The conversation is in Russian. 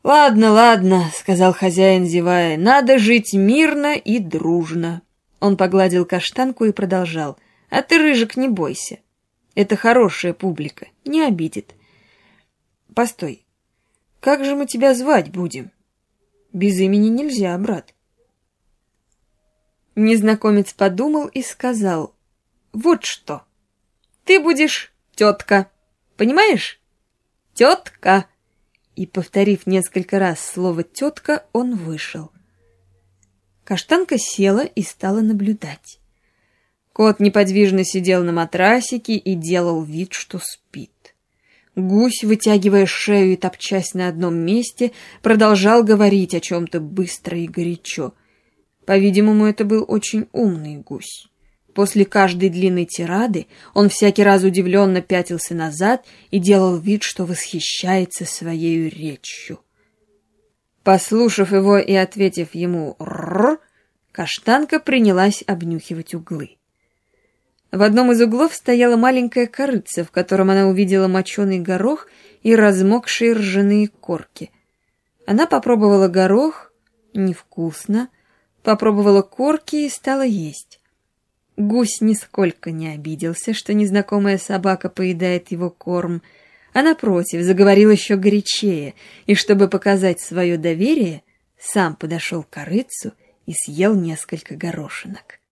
«Ладно, ладно», — сказал хозяин, зевая, — «надо жить мирно и дружно». Он погладил каштанку и продолжал. «А ты, Рыжик, не бойся. Это хорошая публика, не обидит. Постой, как же мы тебя звать будем? Без имени нельзя, брат». Незнакомец подумал и сказал: «Вот что, ты будешь тетка, понимаешь? Тетка». И, повторив несколько раз слово «тетка», он вышел. Каштанка села и стала наблюдать. Кот неподвижно сидел на матрасике и делал вид, что спит. Гусь, вытягивая шею и топчась на одном месте, продолжал говорить о чем-то быстро и горячо. По-видимому, это был очень умный гусь. После каждой длинной тирады он всякий раз удивленно пятился назад и делал вид, что восхищается своей речью. Послушав его и ответив ему «рррр», каштанка принялась обнюхивать углы. В одном из углов стояла маленькая корытца, в котором она увидела моченый горох и размокшие ржаные корки. Она попробовала горох, невкусно, попробовала корки и стала есть. Гусь нисколько не обиделся, что незнакомая собака поедает его корм, а, напротив, заговорил еще горячее, и, чтобы показать свое доверие, сам подошел к корытцу и съел несколько горошинок.